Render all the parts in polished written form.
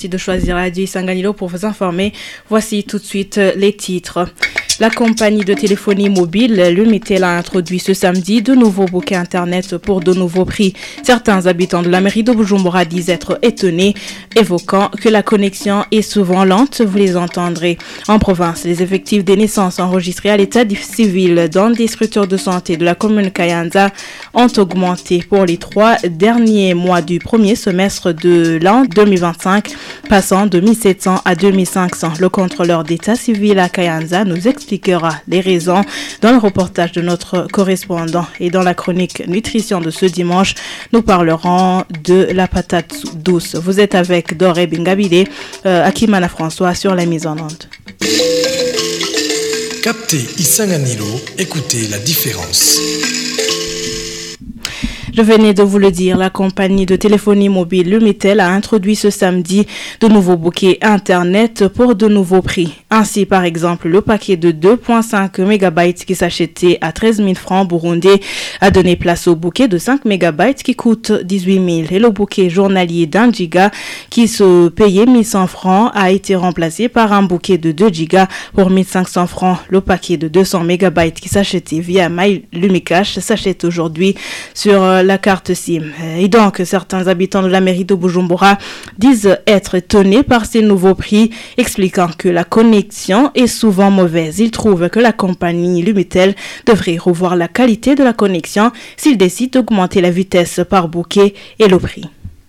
Merci de choisir Radio Isanganiro pour vous informer. Voici tout de suite les titres. La compagnie de téléphonie mobile, Lumitel, a introduit ce samedi de nouveaux bouquets Internet pour de nouveaux prix. Certains habitants de la mairie de Bujumbura disent être étonnés, évoquant que la connexion est souvent lente, vous les entendrez. En province, les effectifs des naissances enregistrées à l'état civil dans des structures de santé de la commune Kayanza ont augmenté pour les 3 derniers mois du premier semestre de l'an 2025, passant de 1700 à 2500. Le contrôleur d'état civil à Kayanza nous expliquera les raisons dans le reportage de notre correspondant. Et dans la chronique nutrition de ce dimanche, nous parlerons de la patate douce. Vous êtes avec Doré Bingabide, Akimana François sur la mise en onde. Captez Isanganiro, écoutez la différence. Je venais de vous le dire, la compagnie de téléphonie mobile Lumitel a introduit ce samedi de nouveaux bouquets Internet pour de nouveaux prix. Ainsi, par exemple, le paquet de 2.5 MB qui s'achetait à 13 000 francs burundais a donné place au bouquet de 5 MB qui coûte 18 000. Et le bouquet journalier d'1 giga qui se payait 1100 francs a été remplacé par un bouquet de 2 gigas pour 1500 francs. Le paquet de 200 MB qui s'achetait via MyLumicash s'achète aujourd'hui sur la carte SIM. Et donc, certains habitants de la mairie de Bujumbura disent être étonnés par ces nouveaux prix, expliquant que la connexion est souvent mauvaise. Ils trouvent que la compagnie Lumitel devrait revoir la qualité de la connexion s'il décide d'augmenter la vitesse par bouquet et le prix.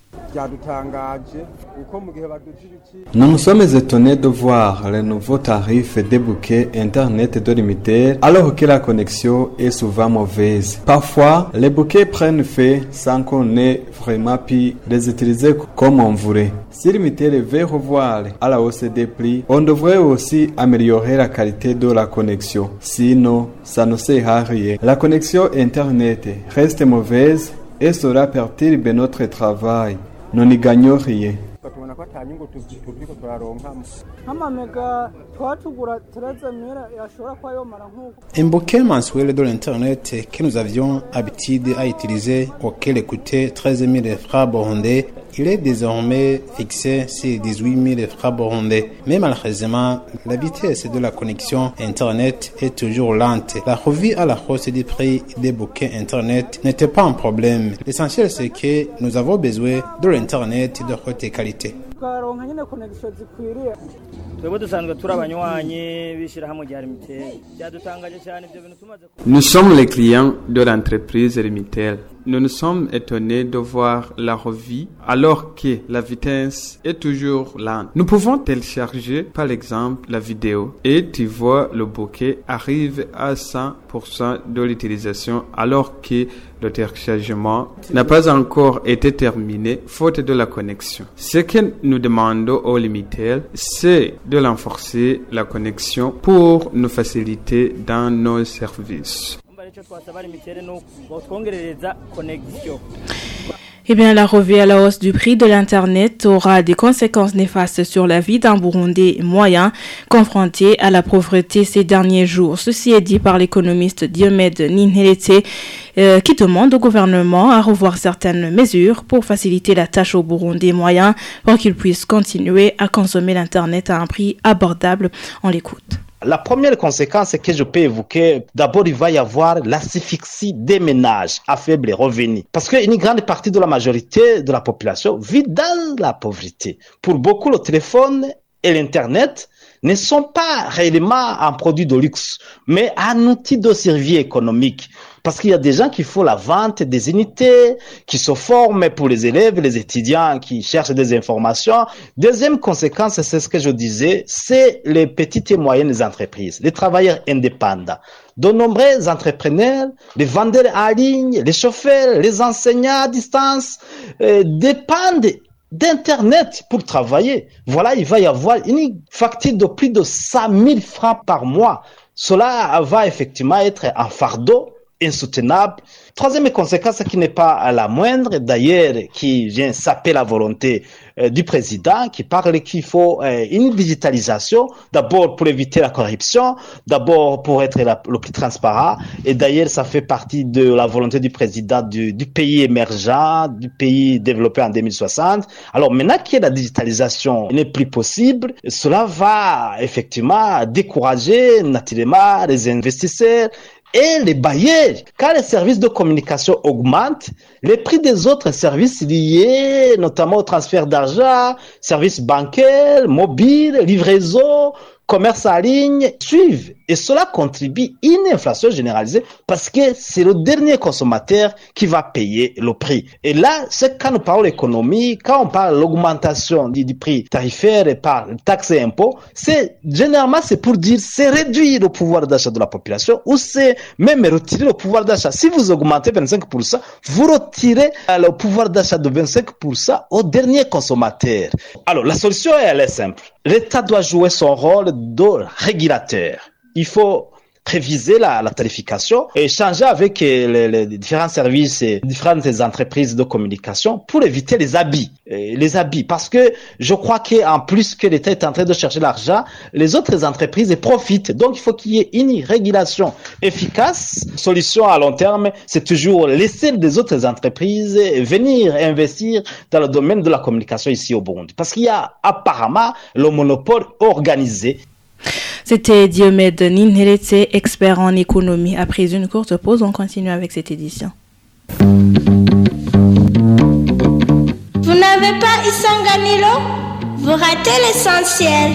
Nous nous sommes étonnés de voir les nouveaux tarifs des bouquets Internet de Lumitel alors que la connexion est souvent mauvaise. Parfois, les bouquets prennent feu sans qu'on ait vraiment pu les utiliser comme on voulait. Si Lumitel veut revoir à la hausse des prix, on devrait aussi améliorer la qualité de la connexion. Sinon, ça ne sert à rien. La connexion Internet reste mauvaise et cela perturbe notre travail. Nous n'y gagnons rien. Un bouquet mensuel de l'Internet que nous avions habitude à utiliser, auquel coûtait 13 000 francs burundais, il est désormais fixé sur 18 000 francs burundais. Mais malheureusement, la vitesse de la connexion Internet est toujours lente. La revue à la hausse des prix des bouquets Internet n'était pas un problème. L'essentiel, c'est que nous avons besoin de l'Internet de haute qualité. Nous sommes les clients de l'entreprise Lumitel. Nous nous sommes étonnés de voir la revue alors que la vitesse est toujours lente. Nous pouvons télécharger par exemple la vidéo et tu vois le bouquet arrive à 100% de l'utilisation alors que le téléchargement n'a pas encore été terminé faute de la connexion. Ce que nous demandons au Lumitel, c'est de renforcer la connexion pour nous faciliter dans nos services. Eh bien, la revue à la hausse du prix de l'Internet aura des conséquences néfastes sur la vie d'un Burundais moyen confronté à la pauvreté ces derniers jours. Ceci est dit par l'économiste Diomède Ninhelete qui demande au gouvernement à revoir certaines mesures pour faciliter la tâche aux Burundais moyens pour qu'ils puissent continuer à consommer l'Internet à un prix abordable. On l'écoute. La première conséquence que je peux évoquer, d'abord il va y avoir l'asphyxie des ménages à faible revenu. Parce qu'une grande partie de la majorité de la population vit dans la pauvreté. Pour beaucoup, le téléphone et l'Internet ne sont pas réellement un produit de luxe, mais un outil de survie économique. Parce qu'il y a des gens qui font la vente des unités, qui se forment pour les élèves, les étudiants qui cherchent des informations. Deuxième conséquence, c'est ce que je disais, c'est les petites et moyennes entreprises, les travailleurs indépendants. De nombreux entrepreneurs, les vendeurs en ligne, les chauffeurs, les enseignants à distance, dépendent d'Internet pour travailler. Voilà, il va y avoir une facture de plus de 100 000 francs par mois. Cela va effectivement être un fardeau insoutenable. Troisième conséquence qui n'est pas la moindre, d'ailleurs, qui vient saper la volonté du président qui parle qu'il faut une digitalisation, d'abord pour éviter la corruption, d'abord pour être le plus transparent. Et d'ailleurs, ça fait partie de la volonté du président du pays émergent, du pays développé en 2060. Alors maintenant que la digitalisation n'est plus possible, cela va effectivement décourager naturellement les investisseurs et les bailleurs. Quand les services de communication augmentent, les prix des autres services liés, notamment au transfert d'argent, services bancaires, mobiles, livraison, commerce en ligne, suivent. Et cela contribue à une inflation généralisée parce que c'est le dernier consommateur qui va payer le prix. Et là, c'est quand nous parlons d'économie, quand on parle de l'augmentation du prix tarifaire et par taxes et impôts, généralement c'est pour dire c'est réduire le pouvoir d'achat de la population ou c'est même retirer le pouvoir d'achat. Si vous augmentez 25%, vous retirez le pouvoir d'achat de 25% au dernier consommateur. Alors la solution elle est simple. L'État doit jouer son rôle de régulateur. Il faut réviser la tarification et échanger avec les différents services et différentes entreprises de communication pour éviter les abus. Parce que je crois qu'en plus que l'État est en train de chercher l'argent, les autres entreprises profitent. Donc il faut qu'il y ait une régulation efficace. Solution à long terme, c'est toujours laisser les autres entreprises venir investir dans le domaine de la communication ici au Burundi. Parce qu'il y a apparemment le monopole organisé. C'était Diomède Ninheretse, expert en économie. Après une courte pause, on continue avec cette édition. Vous n'avez pas Isanganilo? Vous ratez l'essentiel.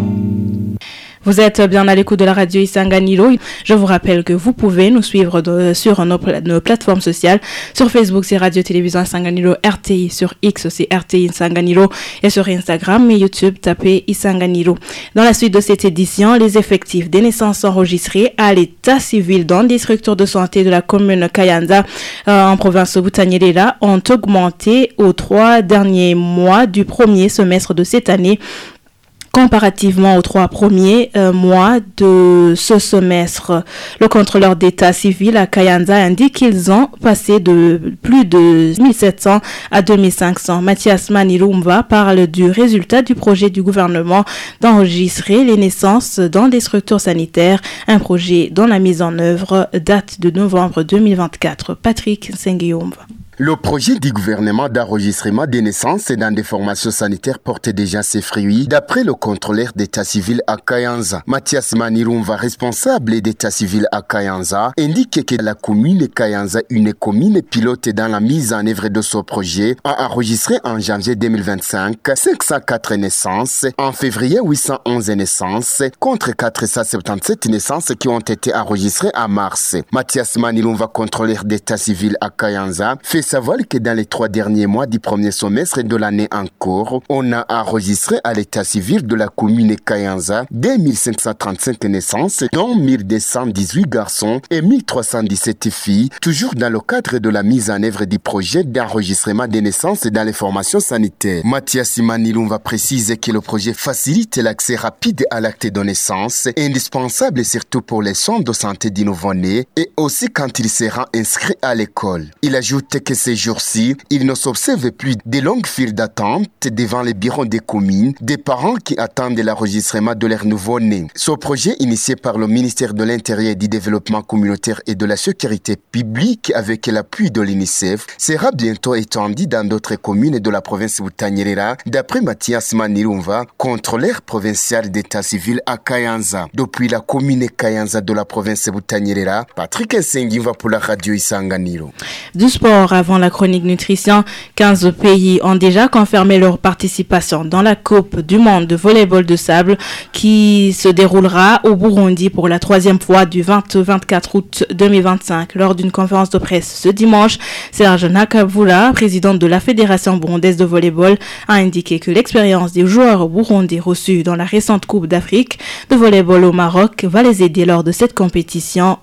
Vous êtes bien à l'écoute de la radio Isanganilo. Je vous rappelle que vous pouvez nous suivre sur nos plateformes sociales. Sur Facebook, c'est Radio-Télévision Isanganilo, RTI. Sur X, c'est RTI Isanganilo. Et sur Instagram et YouTube, tapez Isanganilo. Dans la suite de cette édition, les effectifs des naissances enregistrées à l'état civil dans des structures de santé de la commune Kayanza en province Butanyerera ont augmenté aux 3 derniers mois du premier semestre de cette année. Comparativement aux 3 premiers mois de ce semestre, le contrôleur d'état civil à Kayanza indique qu'ils ont passé de plus de 1700 à 2500. Mathias Manilumva parle du résultat du projet du gouvernement d'enregistrer les naissances dans des structures sanitaires, un projet dont la mise en œuvre date de novembre 2024. Patrick Sengiumva. Le projet du gouvernement d'enregistrement des naissances dans des formations sanitaires porte déjà ses fruits, d'après le contrôleur d'état civil à Kayanza. Mathias Manilumva, responsable d'état civil à Kayanza, indique que la commune Kayanza, une commune pilote dans la mise en œuvre de ce projet, a enregistré en janvier 2025 504 naissances, en février 811 naissances, contre 477 naissances qui ont été enregistrées en mars. Mathias Manilumva, contrôleur d'état civil à Kayanza, fait savoir que dans les 3 derniers mois du premier semestre de l'année en cours, on a enregistré à l'état civil de la commune Kayanza 2535 naissances, dont 1218 garçons et 1317 filles, toujours dans le cadre de la mise en œuvre du projet d'enregistrement des naissances dans les formations sanitaires. Mathias Manilumva précise que le projet facilite l'accès rapide à l'acte de naissance, indispensable surtout pour les soins de santé du nouveau-né et aussi quand il sera inscrit à l'école. Il ajoute que ces jours-ci, il ne s'observe plus de longues files d'attente devant les bureaux des communes, des parents qui attendent l'enregistrement de leur nouveau-né. Ce projet, initié par le ministère de l'Intérieur et du Développement communautaire et de la Sécurité publique avec l'appui de l'UNICEF, sera bientôt étendu dans d'autres communes de la province Butanyerera, d'après Mathias Manilumva, contrôleur provincial d'état civil à Kayanza. Depuis la commune Kayanza de la province Butanyerera, Patrick Nsengiva pour la radio Isanganiro. Du sport avant la chronique nutrition, 15 pays ont déjà confirmé leur participation dans la Coupe du monde de volleyball de sable qui se déroulera au Burundi pour la 3e fois du 20 au 24 août 2025. Lors d'une conférence de presse ce dimanche, Serge Nakavula, président de la Fédération burundaise de volleyball, a indiqué que l'expérience des joueurs burundais reçus dans la récente Coupe d'Afrique de volleyball au Maroc va les aider lors de cette compétition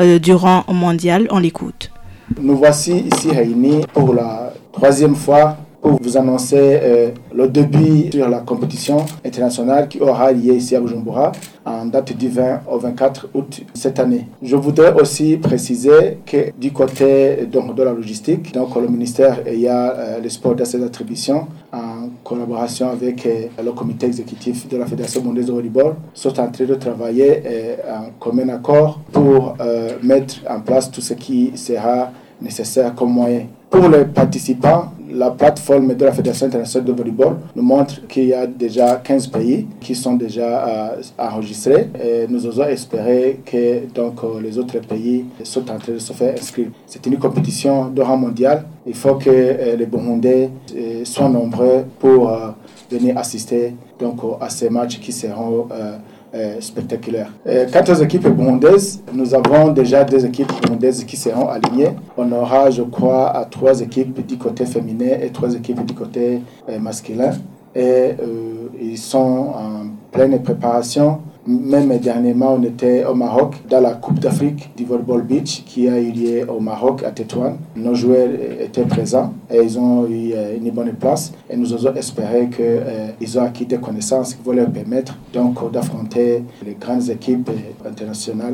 durant mondial. On l'écoute. Nous voici ici réunis pour la 3e fois pour vous annoncer le début sur la compétition internationale qui aura lieu ici à Bujumbura en date du 20 au 24 août cette année. Je voudrais aussi préciser que du côté donc, de la logistique, donc le ministère y a le sport de ses attributions en collaboration avec le comité exécutif de la Fédération burundaise de volleyball, sont en train de travailler en commun accord pour mettre en place tout ce qui sera nécessaire comme moyen. Pour les participants, la plateforme de la Fédération internationale de volleyball nous montre qu'il y a déjà 15 pays qui sont déjà enregistrés et nous osons espérer que donc, les autres pays sont en train de se faire inscrire. C'est une compétition de rang mondial. Il faut que les Burundais soient nombreux pour venir assister donc, à ces matchs qui seront spectaculaire. Quant aux équipes burundaises, nous avons déjà 2 équipes burundaises qui seront alignées. On aura, je crois, 3 équipes du côté féminin et 3 équipes du côté masculin. Et ils sont en pleine préparation. Même dernièrement, on était au Maroc dans la Coupe d'Afrique du volleyball beach qui a eu lieu au Maroc à Tétouan. Nos joueurs étaient présents et ils ont eu une bonne place. Et nous osons espérer qu'ils ont acquis des connaissances qui vont leur permettre donc d'affronter les grandes équipes internationales.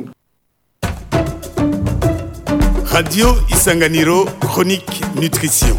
Radio Isanganiro, chronique nutrition.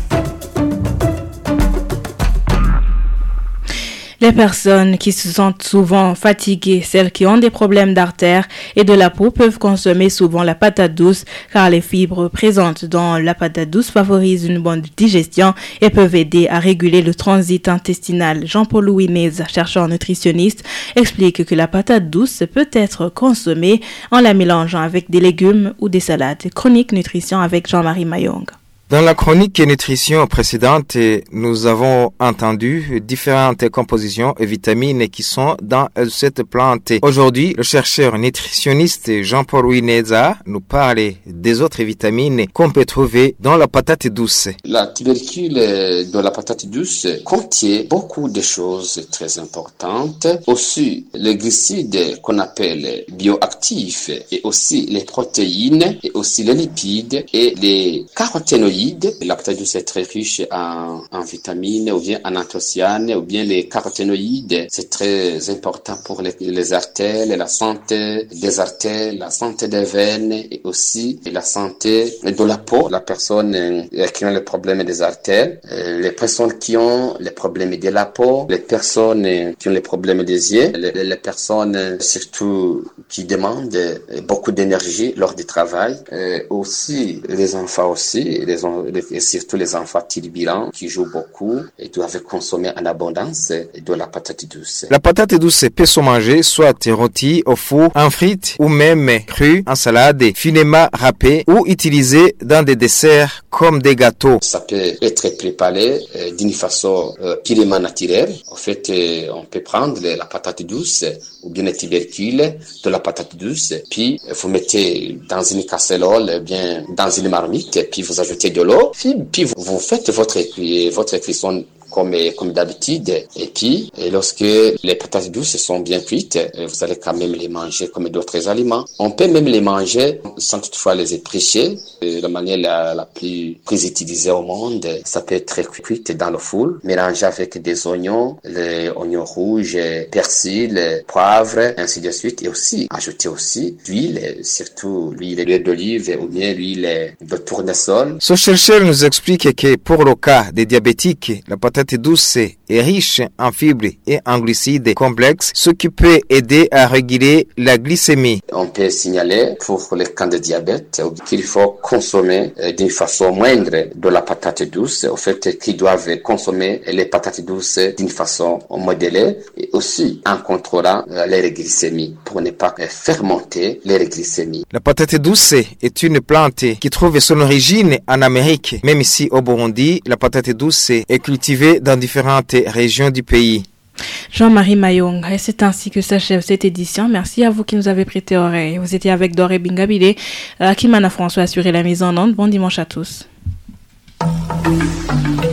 Les personnes qui se sentent souvent fatiguées, celles qui ont des problèmes d'artères et de la peau peuvent consommer souvent la patate douce car les fibres présentes dans la patate douce favorisent une bonne digestion et peuvent aider à réguler le transit intestinal. Jean-Paul Ouinez, chercheur nutritionniste, explique que la patate douce peut être consommée en la mélangeant avec des légumes ou des salades. Chronique nutrition avec Jean-Marie Mayong. Dans la chronique nutrition précédente, nous avons entendu différentes compositions et vitamines qui sont dans cette plante. Aujourd'hui, le chercheur nutritionniste Jean-Paul Ouineza nous parle des autres vitamines qu'on peut trouver dans la patate douce. La tubercule de la patate douce contient beaucoup de choses très importantes. Aussi, les glucides qu'on appelle bioactifs et aussi les protéines et aussi les lipides et les caroténoïdes. La patate douce est très riche en vitamines ou bien en anthocyanes ou bien les caroténoïdes. C'est très important pour les artères, la santé des artères, la santé des veines et aussi la santé de la peau. La personne qui a les problèmes des artères, les personnes qui ont les problèmes de la peau, les personnes qui ont les problèmes des yeux, les personnes surtout qui demandent beaucoup d'énergie lors du travail, aussi les enfants aussi, et surtout les enfants turbulents qui jouent beaucoup et doivent consommer en abondance de la patate douce. La patate douce peut se manger soit rôtie au four, en frites ou même crue, en salade, finement râpée ou utilisée dans des desserts comme des gâteaux. Ça peut être préparé d'une façon purement naturelle. En fait, on peut prendre la patate douce ou bien les tubercules de la patate douce, puis vous mettez dans une casserole, bien dans une marmite, puis vous ajoutez de l'eau, puis vous faites votre cuisson comme d'habitude. Et puis, lorsque les patates douces sont bien cuites, vous allez quand même les manger comme d'autres aliments. On peut même les manger sans toutefois les éplucher. La manière la plus utilisée au monde, ça peut être cuite dans le four, mélangé avec des oignons, les oignons rouges, persil, poivre, ainsi de suite. Et aussi, ajouter aussi l'huile, surtout l'huile d'olive ou bien l'huile de tournesol. Ce chercheur nous explique que pour le cas des diabétiques, la patate douce est riche en fibres et en glucides complexes, ce qui peut aider à réguler la glycémie. On peut signaler pour les cas de diabète qu'il faut consommer d'une façon moindre de la patate douce, au fait qu'ils doivent consommer les patates douces d'une façon modérée et aussi en contrôlant leur glycémie pour ne pas faire monter leur glycémie. La patate douce est une plante qui trouve son origine en Amérique. Même ici au Burundi, la patate douce est cultivée dans différentes régions du pays. Jean-Marie Mayong, et c'est ainsi que s'achève cette édition. Merci à vous qui nous avez prêté oreille. Vous étiez avec Doré Bingabile, Kimana François assuré la mise en onde. Bon dimanche à tous.